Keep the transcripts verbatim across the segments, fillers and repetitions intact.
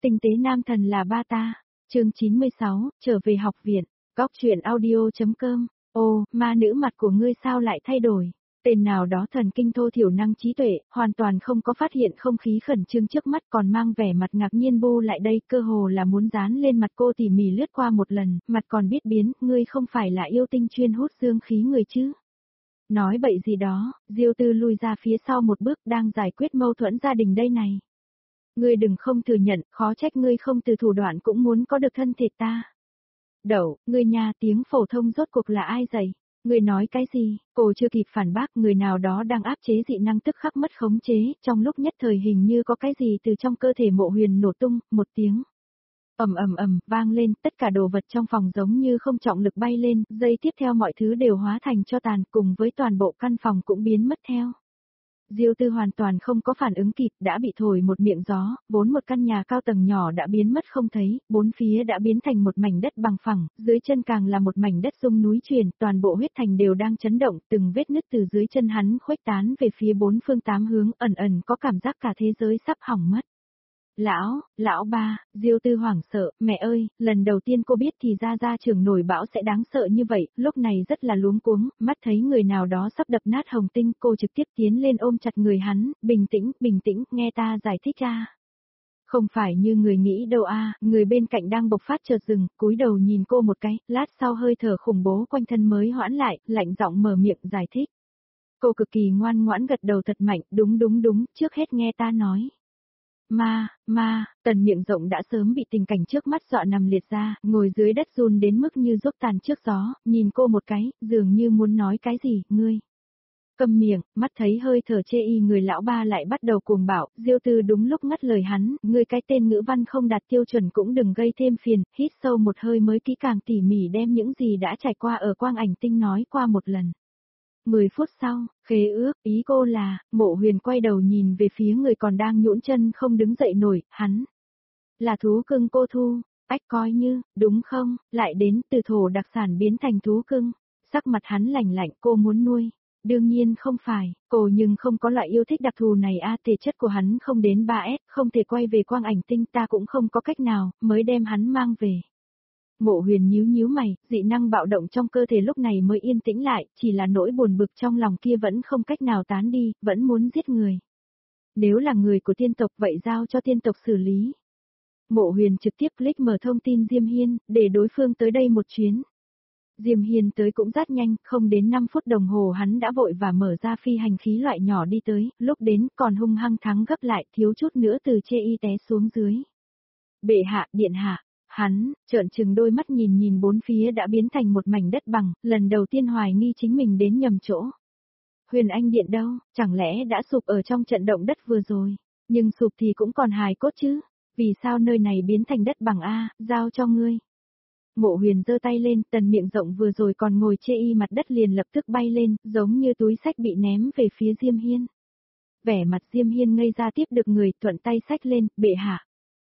Tinh tế nam thần là ba ta. Chương chín mươi sáu, trở về học viện. Góc truyện audio.com. Ô, ma nữ mặt của ngươi sao lại thay đổi? Tên nào đó thần kinh thô thiểu năng trí tuệ, hoàn toàn không có phát hiện không khí khẩn trương trước mắt, còn mang vẻ mặt ngạc nhiên bu lại đây, cơ hồ là muốn dán lên mặt cô tỉ mỉ lướt qua một lần, mặt còn biết biến, ngươi không phải là yêu tinh chuyên hút dương khí người chứ? Nói bậy gì đó, Diêu Tư lui ra phía sau một bước, đang giải quyết mâu thuẫn gia đình đây này. Ngươi đừng không thừa nhận, khó trách ngươi không từ thủ đoạn cũng muốn có được thân thể ta. Đậu, ngươi nha, tiếng phổ thông rốt cuộc là ai dạy? Ngươi nói cái gì? Cô chưa kịp phản bác, người nào đó đang áp chế dị năng tức khắc mất khống chế, trong lúc nhất thời hình như có cái gì từ trong cơ thể Mộ Huyền nổ tung, một tiếng. Ầm ầm ầm, vang lên, tất cả đồ vật trong phòng giống như không trọng lực bay lên, giây tiếp theo mọi thứ đều hóa thành tro tàn, cùng với toàn bộ căn phòng cũng biến mất theo. Diêu Tư hoàn toàn không có phản ứng kịp, đã bị thổi một miệng gió, vốn một căn nhà cao tầng nhỏ đã biến mất không thấy, bốn phía đã biến thành một mảnh đất bằng phẳng, dưới chân càng là một mảnh đất rung núi chuyển, toàn bộ huyết thành đều đang chấn động, từng vết nứt từ dưới chân hắn khuếch tán về phía bốn phương tám hướng, ẩn ẩn có cảm giác cả thế giới sắp hỏng mất. Lão, lão ba, Diêu Tư hoảng sợ, mẹ ơi, lần đầu tiên cô biết thì ra ra trường nổi bão sẽ đáng sợ như vậy, lúc này rất là luống cuống, mắt thấy người nào đó sắp đập nát hồng tinh, cô trực tiếp tiến lên ôm chặt người hắn, bình tĩnh, bình tĩnh, nghe ta giải thích a. Không phải như người nghĩ đâu a, người bên cạnh đang bộc phát chợt dừng, cúi đầu nhìn cô một cái, lát sau hơi thở khủng bố quanh thân mới hoãn lại, lạnh giọng mở miệng giải thích. Cô cực kỳ ngoan ngoãn gật đầu thật mạnh, đúng đúng đúng, trước hết nghe ta nói. Ma, ma, tần miệng rộng đã sớm bị tình cảnh trước mắt dọa nằm liệt ra, ngồi dưới đất run đến mức như rốt tàn trước gió, nhìn cô một cái, dường như muốn nói cái gì, ngươi. Câm miệng, mắt thấy hơi thở chê y người lão ba lại bắt đầu cuồng bạo, Diêu Tư đúng lúc ngắt lời hắn, ngươi cái tên ngữ văn không đạt tiêu chuẩn cũng đừng gây thêm phiền, hít sâu một hơi mới kỹ càng tỉ mỉ đem những gì đã trải qua ở quang ảnh tinh nói qua một lần. Mười phút sau, khế ước, ý cô là, Mộ Huyền quay đầu nhìn về phía người còn đang nhũn chân không đứng dậy nổi, hắn. Là thú cưng cô thu, ách coi như, đúng không, lại đến từ thổ đặc sản biến thành thú cưng. Sắc mặt hắn lạnh lạnh, cô muốn nuôi. Đương nhiên không phải, cô nhưng không có loại yêu thích đặc thù này a, thể chất của hắn không đến ba S, không thể quay về quang ảnh tinh, ta cũng không có cách nào, mới đem hắn mang về. Mộ Huyền nhíu nhíu mày, dị năng bạo động trong cơ thể lúc này mới yên tĩnh lại, chỉ là nỗi buồn bực trong lòng kia vẫn không cách nào tán đi, vẫn muốn giết người. Nếu là người của tiên tộc vậy giao cho tiên tộc xử lý. Mộ Huyền trực tiếp click mở thông tin Diêm Hiên, để đối phương tới đây một chuyến. Diêm Hiên tới cũng rất nhanh, không đến năm phút đồng hồ hắn đã vội và mở ra phi hành khí loại nhỏ đi tới, lúc đến còn hung hăng thắng gấp lại, thiếu chút nữa từ chê y té xuống dưới. Bệ hạ, điện hạ. Hắn, trợn trừng đôi mắt nhìn nhìn bốn phía đã biến thành một mảnh đất bằng, lần đầu tiên hoài nghi chính mình đến nhầm chỗ. Huyền Anh Điện đâu, chẳng lẽ đã sụp ở trong trận động đất vừa rồi, nhưng sụp thì cũng còn hài cốt chứ, vì sao nơi này biến thành đất bằng a, giao cho ngươi. Mộ Huyền giơ tay lên, tần miệng rộng vừa rồi còn ngồi chê y mặt đất liền lập tức bay lên, giống như túi sách bị ném về phía Diêm Hiên. Vẻ mặt Diêm Hiên ngây ra tiếp được người, thuận tay xách lên, bệ hạ.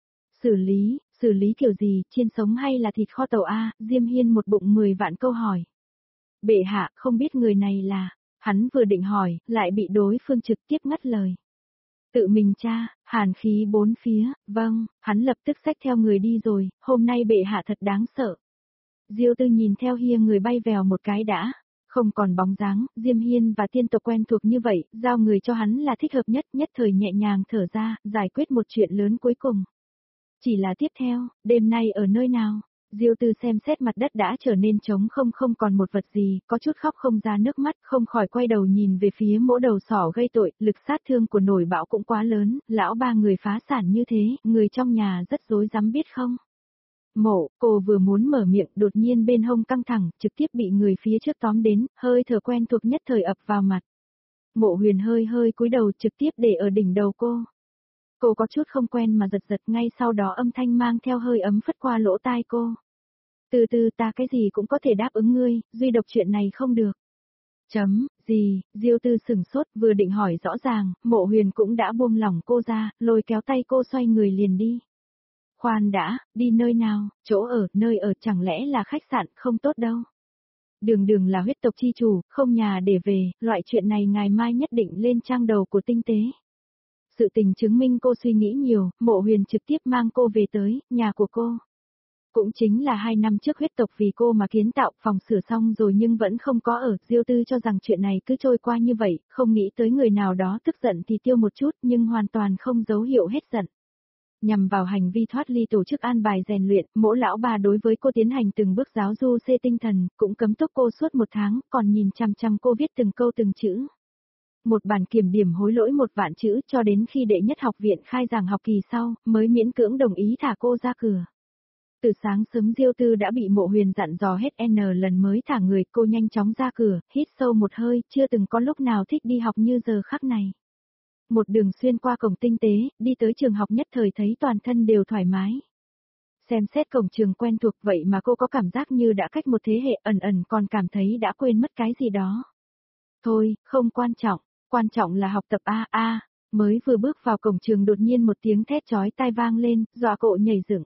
Xử lý, xử lý kiểu gì, chiên sống hay là thịt kho tàu a? Diêm Hiên một bụng mười vạn câu hỏi. Bệ hạ, không biết người này là, hắn vừa định hỏi, lại bị đối phương trực tiếp ngắt lời. Tự mình tra, hàn khí bốn phía, vâng, hắn lập tức xách theo người đi rồi, hôm nay bệ hạ thật đáng sợ. Diêu Tư nhìn theo hia người bay vèo một cái đã, không còn bóng dáng, Diêm Hiên và tiên tộc quen thuộc như vậy, giao người cho hắn là thích hợp nhất, nhất thời nhẹ nhàng thở ra, giải quyết một chuyện lớn cuối cùng. Chỉ là tiếp theo, đêm nay ở nơi nào? Diêu Tư xem xét mặt đất đã trở nên trống không không còn một vật gì, có chút khóc không ra nước mắt, không khỏi quay đầu nhìn về phía mỗ đầu sỏ gây tội, lực sát thương của nổi bão cũng quá lớn, lão ba người phá sản như thế, người trong nhà rất rối rắm biết không? Mộ, cô vừa muốn mở miệng, đột nhiên bên hông căng thẳng, trực tiếp bị người phía trước tóm đến, hơi thở quen thuộc nhất thời ập vào mặt. Mộ Huyền hơi hơi cúi đầu trực tiếp để ở đỉnh đầu cô. Cô có chút không quen mà giật giật, ngay sau đó âm thanh mang theo hơi ấm phất qua lỗ tai cô. Từ từ, ta cái gì cũng có thể đáp ứng ngươi, duy độc chuyện này không được. Chấm, gì, Diêu Tư sửng sốt, vừa định hỏi rõ ràng, Mộ Huyền cũng đã buông lỏng cô ra, lôi kéo tay cô xoay người liền đi. Khoan đã, đi nơi nào, chỗ ở, nơi ở chẳng lẽ là khách sạn, không tốt đâu. Đường Đường là huyết tộc chi chủ, không nhà để về, loại chuyện này ngày mai nhất định lên trang đầu của tinh tế. Sự tình chứng minh cô suy nghĩ nhiều, Mộ Huyền trực tiếp mang cô về tới, nhà của cô. Cũng chính là hai năm trước huyết tộc vì cô mà kiến tạo phòng sửa xong rồi nhưng vẫn không có ở, Diêu Tư cho rằng chuyện này cứ trôi qua như vậy, không nghĩ tới người nào đó tức giận thì tiêu một chút nhưng hoàn toàn không dấu hiệu hết giận. Nhằm vào hành vi thoát ly tổ chức an bài rèn luyện, Mỗ lão bà đối với cô tiến hành từng bước giáo du xê tinh thần, cũng cấm túc cô suốt một tháng, còn nhìn chằm chằm cô viết từng câu từng chữ. Một bản kiểm điểm hối lỗi một vạn chữ cho đến khi đệ nhất học viện khai giảng học kỳ sau, mới miễn cưỡng đồng ý thả cô ra cửa. Từ sáng sớm Diêu Tư đã bị Mộ Huyền dặn dò hết N lần mới thả người, cô nhanh chóng ra cửa, hít sâu một hơi, chưa từng có lúc nào thích đi học như giờ khắc này. Một đường xuyên qua cổng tinh tế, đi tới trường học nhất thời thấy toàn thân đều thoải mái. Xem xét cổng trường quen thuộc vậy mà cô có cảm giác như đã cách một thế hệ, ẩn ẩn còn cảm thấy đã quên mất cái gì đó. Thôi, không quan trọng, quan trọng là học tập a a. Mới vừa bước vào cổng trường đột nhiên một tiếng thét chói tai vang lên, dọa cộ nhảy dựng.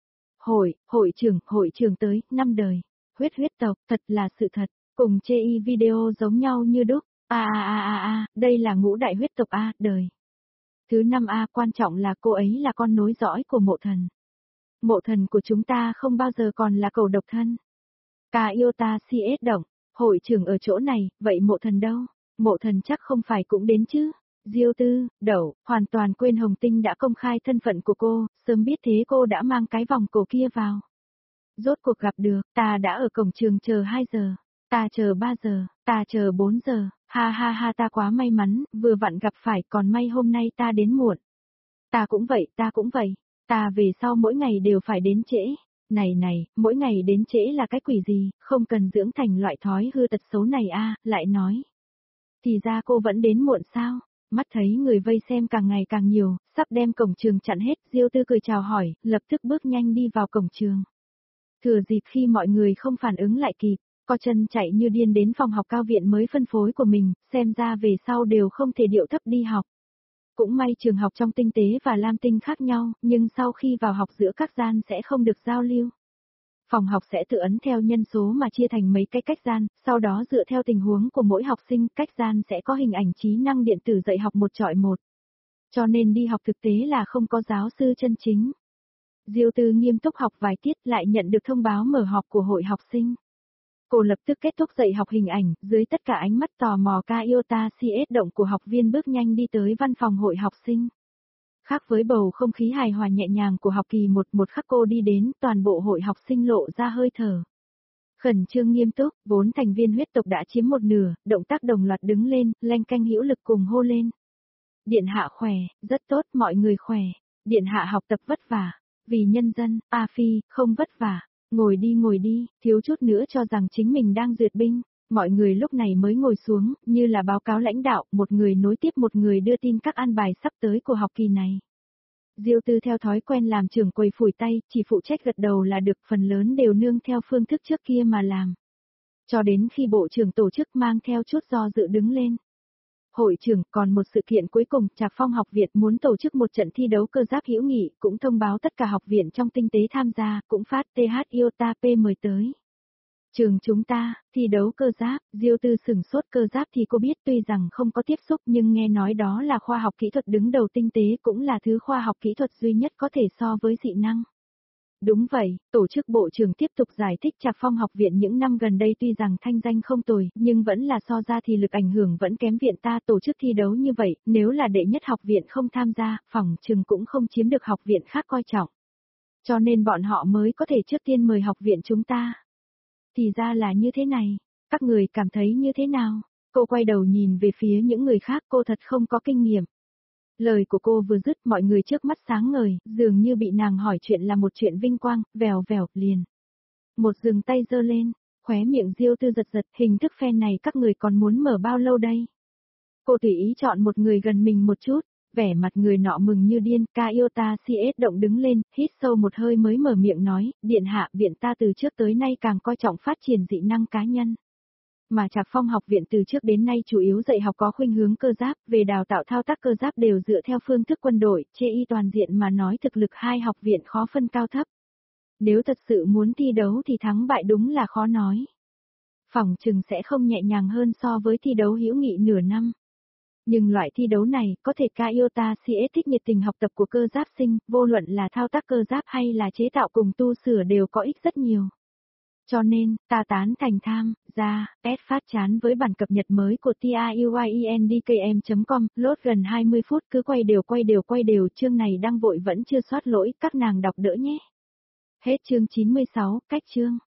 Hội, hội trưởng, hội trưởng tới, năm đời. Huyết huyết tộc, thật là sự thật, cùng chê y video giống nhau như đúc. A a a a a, đây là ngũ đại huyết tộc A, đời. Thứ năm A, quan trọng là cô ấy là con nối dõi của mộ thần. Mộ thần của chúng ta không bao giờ còn là cầu độc thân. Ca yêu ta si ết động, hội trưởng ở chỗ này, vậy mộ thần đâu? Mộ thần chắc không phải cũng đến chứ? Diêu Tư, đậu, hoàn toàn quên Hồng Tinh đã công khai thân phận của cô, sớm biết thế cô đã mang cái vòng cổ kia vào. Rốt cuộc gặp được, ta đã ở cổng trường chờ hai giờ, ta chờ ba giờ, ta chờ bốn giờ, ha ha ha ta quá may mắn, vừa vặn gặp phải còn may hôm nay ta đến muộn. Ta cũng vậy, ta cũng vậy, ta về sau mỗi ngày đều phải đến trễ. Này này, mỗi ngày đến trễ là cái quỷ gì, không cần dưỡng thành loại thói hư tật xấu này a, lại nói. Thì ra cô vẫn đến muộn sao? Mắt thấy người vây xem càng ngày càng nhiều, sắp đem cổng trường chặn hết, Diêu Tư cười chào hỏi, lập tức bước nhanh đi vào cổng trường. Thừa dịp khi mọi người không phản ứng lại kịp, co chân chạy như điên đến phòng học cao viện mới phân phối của mình, xem ra về sau đều không thể điệu thấp đi học. Cũng may trường học trong tinh tế và lam tinh khác nhau, nhưng sau khi vào học giữa các gian sẽ không được giao lưu. Phòng học sẽ tự ấn theo nhân số mà chia thành mấy cái cách gian, sau đó dựa theo tình huống của mỗi học sinh, cách gian sẽ có hình ảnh trí năng điện tử dạy học một chọi một. Cho nên đi học thực tế là không có giáo sư chân chính. Diêu Tư nghiêm túc học vài tiết lại nhận được thông báo mở họp của hội học sinh. Cô lập tức kết thúc dạy học hình ảnh, dưới tất cả ánh mắt tò mò ca Iota xê ét động của học viên bước nhanh đi tới văn phòng hội học sinh. Khác với bầu không khí hài hòa nhẹ nhàng của học kỳ một, một khắc cô đi đến, toàn bộ hội học sinh lộ ra hơi thở. Khẩn trương nghiêm túc, bốn thành viên huyết tộc đã chiếm một nửa, động tác đồng loạt đứng lên, leng canh hữu lực cùng hô lên. Điện hạ khỏe, rất tốt, mọi người khỏe. Điện hạ học tập vất vả, vì nhân dân, A Phi, không vất vả. Ngồi đi ngồi đi, thiếu chút nữa cho rằng chính mình đang duyệt binh. Mọi người lúc này mới ngồi xuống, như là báo cáo lãnh đạo, một người nối tiếp một người đưa tin các an bài sắp tới của học kỳ này. Diêu Tư theo thói quen làm trưởng quầy phủi tay, chỉ phụ trách gật đầu là được, phần lớn đều nương theo phương thức trước kia mà làm. Cho đến khi bộ trưởng tổ chức mang theo chút do dự đứng lên. Hội trưởng, còn một sự kiện cuối cùng, Trạc Phong học viện muốn tổ chức một trận thi đấu cơ giáp hữu nghị, cũng thông báo tất cả học viện trong tinh tế tham gia, cũng phát tê hát Iota P mời tới. Trường chúng ta, thi đấu cơ giáp, Diêu Tư sửng sốt, cơ giáp thì cô biết, tuy rằng không có tiếp xúc nhưng nghe nói đó là khoa học kỹ thuật đứng đầu tinh tế, cũng là thứ khoa học kỹ thuật duy nhất có thể so với dị năng. Đúng vậy, tổ chức bộ trưởng tiếp tục giải thích, Trạc Phong học viện những năm gần đây tuy rằng thanh danh không tồi, nhưng vẫn là so ra thì lực ảnh hưởng vẫn kém viện ta, tổ chức thi đấu như vậy, nếu là đệ nhất học viện không tham gia, phỏng chừng cũng không chiếm được học viện khác coi trọng. Cho nên bọn họ mới có thể trước tiên mời học viện chúng ta. Thì ra là như thế này, các người cảm thấy như thế nào? Cô quay đầu nhìn về phía những người khác, cô thật không có kinh nghiệm. Lời của cô vừa dứt, mọi người trước mắt sáng ngời, dường như bị nàng hỏi chuyện là một chuyện vinh quang, vèo vèo, liền. Một dừng tay giơ lên, khóe miệng Diêu Tư giật giật, hình thức fan này các người còn muốn mở bao lâu đây? Cô tùy ý chọn một người gần mình một chút, vẻ mặt người nọ mừng như điên, ca Iota xê ét động đứng lên, hít sâu một hơi mới mở miệng nói, điện hạ, viện ta từ trước tới nay càng coi trọng phát triển dị năng cá nhân. Mà Trạc Phong học viện từ trước đến nay chủ yếu dạy học có khuynh hướng cơ giáp, về đào tạo thao tác cơ giáp đều dựa theo phương thức quân đội, chê y toàn diện mà nói thực lực hai học viện khó phân cao thấp. Nếu thật sự muốn thi đấu thì thắng bại đúng là khó nói. Phỏng chừng sẽ không nhẹ nhàng hơn so với thi đấu hữu nghị nửa năm. Nhưng loại thi đấu này có thể Kyota xê ét thích nhiệt tình học tập của cơ giáp sinh, vô luận là thao tác cơ giáp hay là chế tạo cùng tu sửa đều có ích rất nhiều. Cho nên, ta tán thành tham gia, S phát chán với bản cập nhật mới của tiuyendkm chấm com, lốt gần hai mươi phút cứ quay đều quay đều quay đều, chương này đăng vội vẫn chưa soát lỗi, các nàng đọc đỡ nhé. Hết chương chín mươi sáu, cách chương.